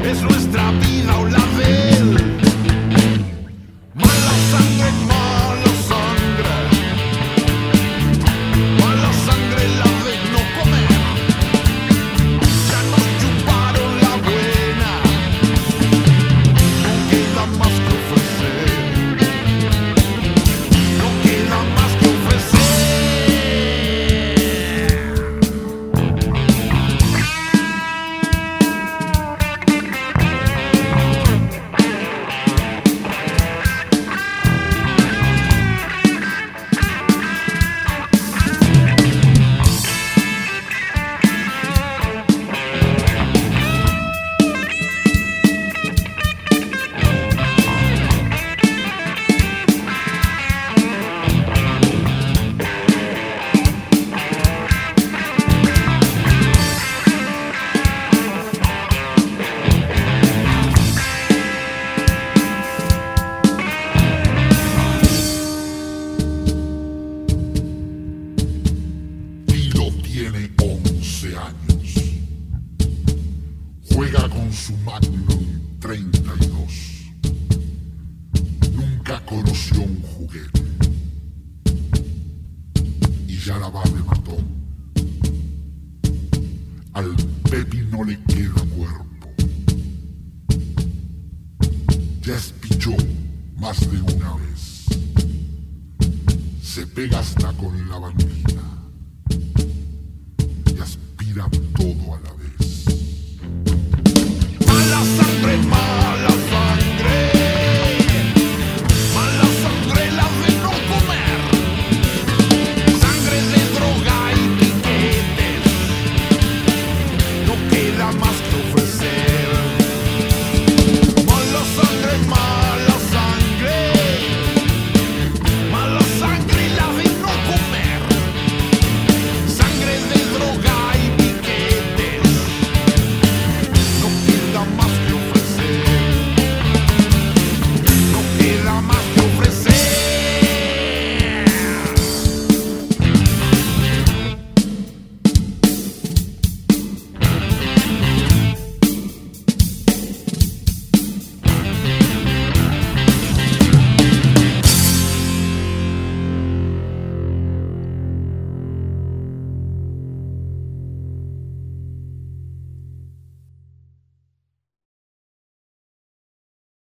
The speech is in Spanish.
es nuestra vida o la de él. Mala sangre, mala sangre. Mala sangre la de no comer. Ya nos chuparon la buena. No queda más que ofrecer. No queda más que ofrecer. Tilo tiene 11 años. Juega con su Magnum 32. Nunca conoció un juguete. Y ya la va de matón. Al Pepi no le queda cuerpo. Ya espichó más de una vez. Se pega hasta con la bandina. Y aspira todo a la vez. Mala sangre,